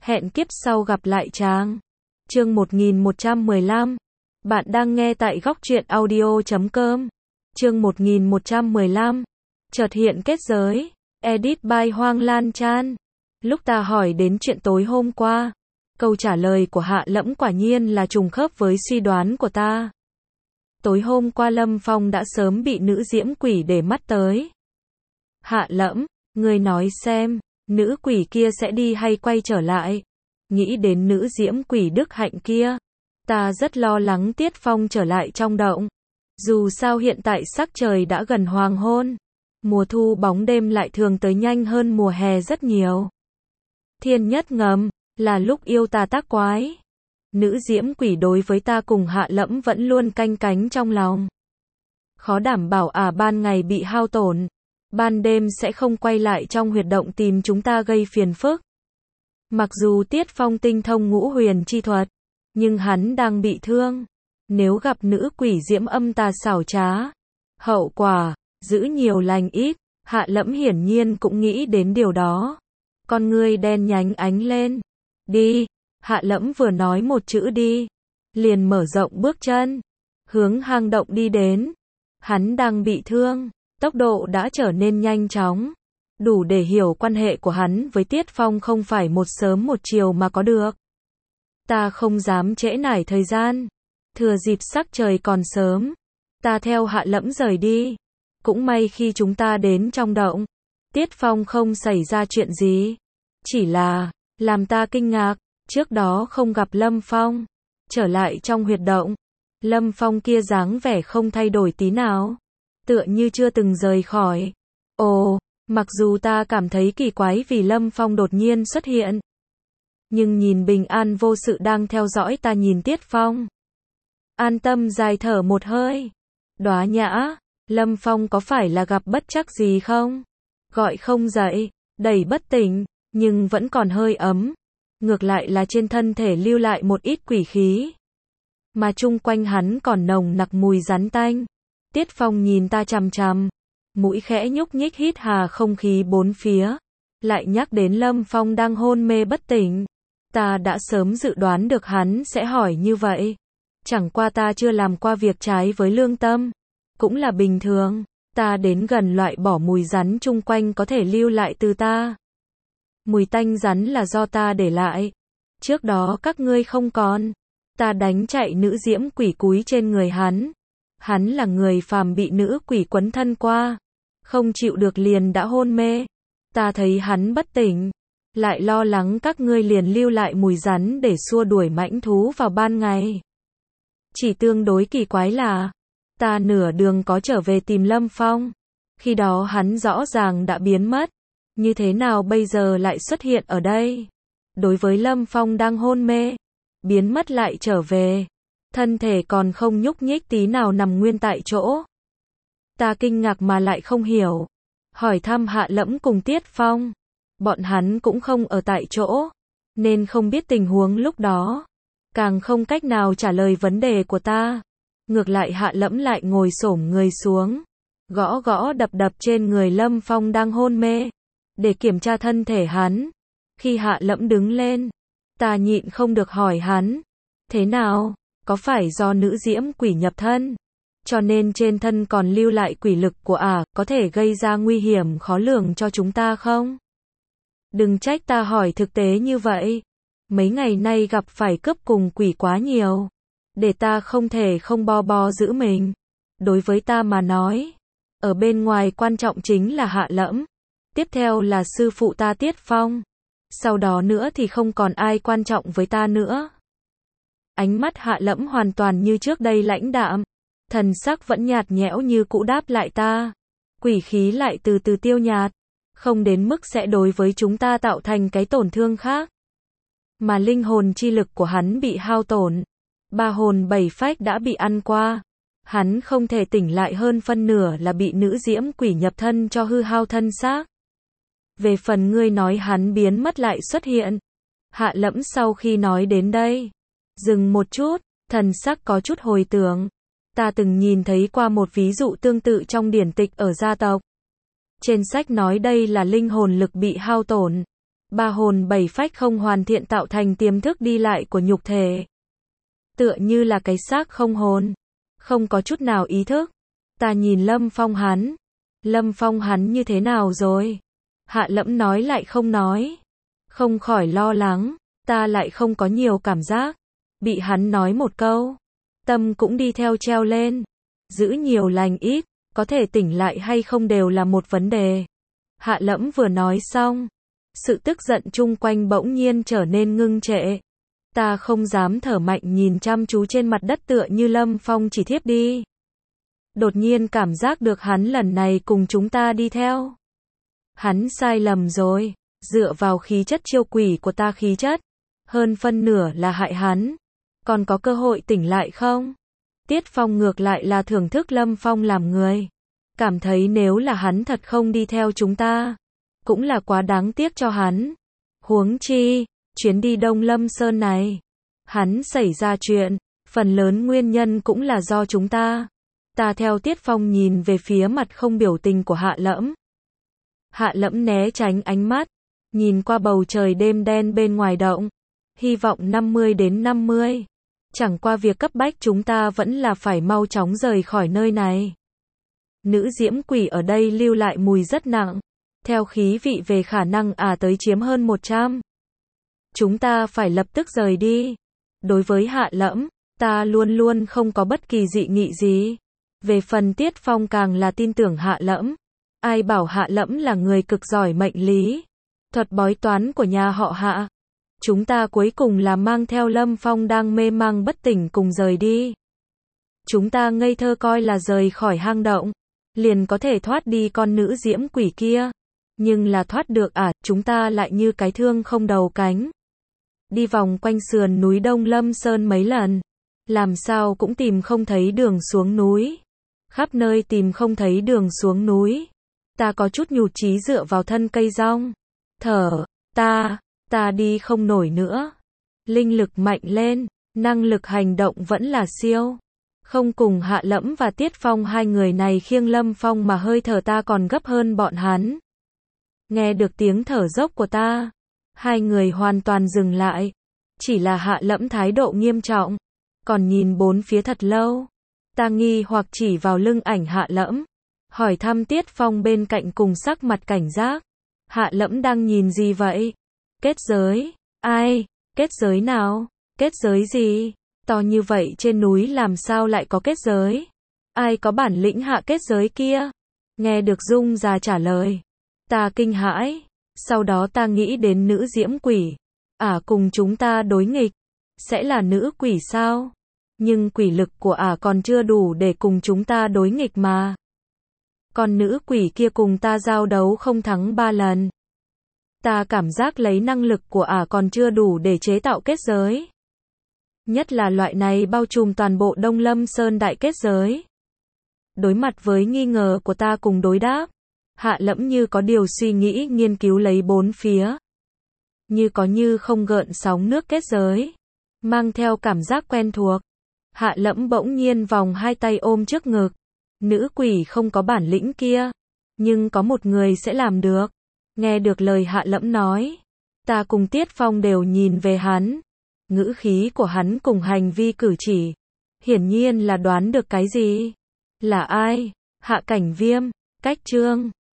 Hẹn kiếp sau gặp lại chàng. Chương 1115. Bạn đang nghe tại góc truyện audio.com. Chương 1115. Chợt hiện kết giới. Edit by Hoang Lan Chan. Lúc ta hỏi đến chuyện tối hôm qua, câu trả lời của Hạ Lẫm quả nhiên là trùng khớp với suy đoán của ta. Tối hôm qua Lâm Phong đã sớm bị nữ diễm quỷ để mắt tới. Hạ Lẫm, ngươi nói xem, nữ quỷ kia sẽ đi hay quay trở lại? Nghĩ đến nữ diễm quỷ đức hạnh kia, ta rất lo lắng Tiết Phong trở lại trong động. Dù sao hiện tại sắc trời đã gần hoàng hôn, mùa thu bóng đêm lại thường tới nhanh hơn mùa hè rất nhiều. Thiên nhất ngầm, là lúc yêu ta tác quái. Nữ diễm quỷ đối với ta cùng Hạ Lẫm vẫn luôn canh cánh trong lòng. Khó đảm bảo ban ngày bị hao tổn, ban đêm sẽ không quay lại trong huyệt động tìm chúng ta gây phiền phức. Mặc dù Tiết Phong tinh thông ngũ huyền chi thuật, nhưng hắn đang bị thương. Nếu gặp nữ quỷ diễm âm tà xảo trá, hậu quả, giữ nhiều lành ít. Hạ Lẫm hiển nhiên cũng nghĩ đến điều đó. Con ngươi đen nhánh ánh lên. Đi. Hạ Lẫm vừa nói một chữ đi, liền mở rộng bước chân, hướng hang động đi đến. Hắn đang bị thương, tốc độ đã trở nên nhanh chóng, đủ để hiểu quan hệ của hắn với Tiết Phong không phải một sớm một chiều mà có được. Ta không dám trễ nải thời gian, thừa dịp sắc trời còn sớm, ta theo Hạ Lẫm rời đi. Cũng may khi chúng ta đến trong động, Tiết Phong không xảy ra chuyện gì, chỉ là làm ta kinh ngạc. Trước đó không gặp Lâm Phong, trở lại trong huyệt động, Lâm Phong kia dáng vẻ không thay đổi tí nào, tựa như chưa từng rời khỏi. Ồ, mặc dù ta cảm thấy kỳ quái vì Lâm Phong đột nhiên xuất hiện, nhưng nhìn bình an vô sự đang theo dõi ta nhìn Tiết Phong, an tâm dài thở một hơi. Đóa Nhã, Lâm Phong có phải là gặp bất trắc gì không? Gọi không dậy, đẩy bất tỉnh, nhưng vẫn còn hơi ấm. Ngược lại là trên thân thể lưu lại một ít quỷ khí, mà chung quanh hắn còn nồng nặc mùi rắn tanh. Tiết Phong nhìn ta chằm chằm, mũi khẽ nhúc nhích hít hà không khí bốn phía, lại nhắc đến Lâm Phong đang hôn mê bất tỉnh. Ta đã sớm dự đoán được hắn sẽ hỏi như vậy, chẳng qua ta chưa làm qua việc trái với lương tâm, cũng là bình thường. Ta đến gần loại bỏ mùi rắn chung quanh có thể lưu lại từ ta. Mùi tanh rắn là do ta để lại. Trước đó các ngươi không còn. Ta đánh chạy nữ diễm quỷ cúi trên người hắn. Hắn là người phàm bị nữ quỷ quấn thân qua, không chịu được liền đã hôn mê. Ta thấy hắn bất tỉnh, lại lo lắng các ngươi liền lưu lại mùi rắn để xua đuổi mãnh thú vào ban ngày. Chỉ tương đối kỳ quái là, ta nửa đường có trở về tìm Lâm Phong. Khi đó hắn rõ ràng đã biến mất. Như thế nào bây giờ lại xuất hiện ở đây? Đối với Lâm Phong đang hôn mê, biến mất lại trở về, thân thể còn không nhúc nhích tí nào nằm nguyên tại chỗ. Ta kinh ngạc mà lại không hiểu, hỏi thăm Hạ Lẫm cùng Tiết Phong, bọn hắn cũng không ở tại chỗ, nên không biết tình huống lúc đó, càng không cách nào trả lời vấn đề của ta. Ngược lại Hạ Lẫm lại ngồi xổm người xuống, gõ gõ đập đập trên người Lâm Phong đang hôn mê, để kiểm tra thân thể hắn. Khi Hạ Lẫm đứng lên, ta nhịn không được hỏi hắn, thế nào, có phải do nữ diễm quỷ nhập thân, cho nên trên thân còn lưu lại quỷ lực của có thể gây ra nguy hiểm khó lường cho chúng ta không? Đừng trách ta hỏi thực tế như vậy, mấy ngày nay gặp phải cướp cùng quỷ quá nhiều, để ta không thể không bo giữ mình. Đối với ta mà nói, ở bên ngoài quan trọng chính là Hạ Lẫm. Tiếp theo là sư phụ ta Tiết Phong. Sau đó nữa thì không còn ai quan trọng với ta nữa. Ánh mắt Hạ Lẫm hoàn toàn như trước đây lãnh đạm. Thần sắc vẫn nhạt nhẽo như cũ đáp lại ta. Quỷ khí lại từ từ tiêu nhạt. Không đến mức sẽ đối với chúng ta tạo thành cái tổn thương khác. Mà linh hồn chi lực của hắn bị hao tổn. 3 hồn 7 phách đã bị ăn qua. Hắn không thể tỉnh lại hơn phân nửa là bị nữ diễm quỷ nhập thân cho hư hao thân xác. Về phần ngươi nói hắn biến mất lại xuất hiện. Hạ Lẫm sau khi nói đến đây, dừng một chút, thần sắc có chút hồi tưởng. Ta từng nhìn thấy qua một ví dụ tương tự trong điển tịch ở gia tộc. Trên sách nói đây là linh hồn lực bị hao tổn. Ba hồn bảy phách không hoàn thiện tạo thành tiềm thức đi lại của nhục thể. Tựa như là cái xác không hồn, không có chút nào ý thức. Ta nhìn Lâm Phong hắn. Lâm Phong hắn như thế nào rồi? Hạ Lẫm nói lại không nói. Không khỏi lo lắng, ta lại không có nhiều cảm giác. Bị hắn nói một câu, tâm cũng đi theo treo lên. Giữ nhiều lành ít, có thể tỉnh lại hay không đều là một vấn đề. Hạ Lẫm vừa nói xong, sự tức giận chung quanh bỗng nhiên trở nên ngưng trệ. Ta không dám thở mạnh nhìn chăm chú trên mặt đất tựa như Lâm Phong chỉ thiếp đi. Đột nhiên cảm giác được hắn lần này cùng chúng ta đi theo. Hắn sai lầm rồi, dựa vào khí chất chiêu quỷ của ta khí chất. Hơn phân nửa là hại hắn. Còn có cơ hội tỉnh lại không? Tiết Phong ngược lại là thưởng thức Lâm Phong làm người. Cảm thấy nếu là hắn thật không đi theo chúng ta, cũng là quá đáng tiếc cho hắn. Huống chi, chuyến đi Đông Lâm Sơn này, hắn xảy ra chuyện, phần lớn nguyên nhân cũng là do chúng ta. Ta theo Tiết Phong nhìn về phía mặt không biểu tình của Hạ Lẫm. Hạ Lẫm né tránh ánh mắt, nhìn qua bầu trời đêm đen bên ngoài động. Hy vọng 50 đến 50. Chẳng qua việc cấp bách chúng ta vẫn là phải mau chóng rời khỏi nơi này. Nữ diễm quỷ ở đây lưu lại mùi rất nặng. Theo khí vị về khả năng tới chiếm hơn 100. Chúng ta phải lập tức rời đi. Đối với Hạ Lẫm, ta luôn luôn không có bất kỳ dị nghị gì. Về phần Tiết Phong càng là tin tưởng Hạ Lẫm. Ai bảo Hạ Lẫm là người cực giỏi mệnh lý, thuật bói toán của nhà họ Hạ. Chúng ta cuối cùng là mang theo Lâm Phong đang mê mang bất tỉnh cùng rời đi. Chúng ta ngây thơ coi là rời khỏi hang động, liền có thể thoát đi con nữ diễm quỷ kia. Nhưng là thoát được chúng ta lại như cái thương không đầu cánh. Đi vòng quanh sườn núi Đông Lâm Sơn mấy lần, làm sao cũng tìm không thấy đường xuống núi. Khắp nơi tìm không thấy đường xuống núi. Ta có chút nhụt chí dựa vào thân cây rong. Thở, ta đi không nổi nữa. Linh lực mạnh lên, năng lực hành động vẫn là siêu. Không cùng Hạ Lẫm và Tiết Phong hai người này khiêng Lâm Phong mà hơi thở ta còn gấp hơn bọn hắn. Nghe được tiếng thở dốc của ta, hai người hoàn toàn dừng lại. Chỉ là Hạ Lẫm thái độ nghiêm trọng, còn nhìn bốn phía thật lâu. Ta nghi hoặc chỉ vào lưng ảnh Hạ Lẫm, hỏi thăm Tiết Phong bên cạnh cùng sắc mặt cảnh giác. Hạ Lẫm đang nhìn gì vậy? Kết giới? Ai? Kết giới nào? Kết giới gì? To như vậy trên núi làm sao lại có kết giới? Ai có bản lĩnh hạ kết giới kia? Nghe được Dung già trả lời, ta kinh hãi. Sau đó ta nghĩ đến nữ diễm quỷ. Cùng chúng ta đối nghịch. Sẽ là nữ quỷ sao? Nhưng quỷ lực của còn chưa đủ để cùng chúng ta đối nghịch mà. Còn nữ quỷ kia cùng ta giao đấu không thắng 3 lần. Ta cảm giác lấy năng lực của còn chưa đủ để chế tạo kết giới. Nhất là loại này bao trùm toàn bộ Đông Lâm Sơn đại kết giới. Đối mặt với nghi ngờ của ta cùng đối đáp, Hạ Lẫm như có điều suy nghĩ nghiên cứu lấy bốn phía. Như có như không gợn sóng nước kết giới. Mang theo cảm giác quen thuộc. Hạ Lẫm bỗng nhiên vòng hai tay ôm trước ngực. Nữ quỷ không có bản lĩnh kia. Nhưng có một người sẽ làm được. Nghe được lời Hạ Lẫm nói, ta cùng Tiết Phong đều nhìn về hắn. Ngữ khí của hắn cùng hành vi cử chỉ, hiển nhiên là đoán được cái gì. Là ai? Hạ Cảnh Viêm, Cách Chương.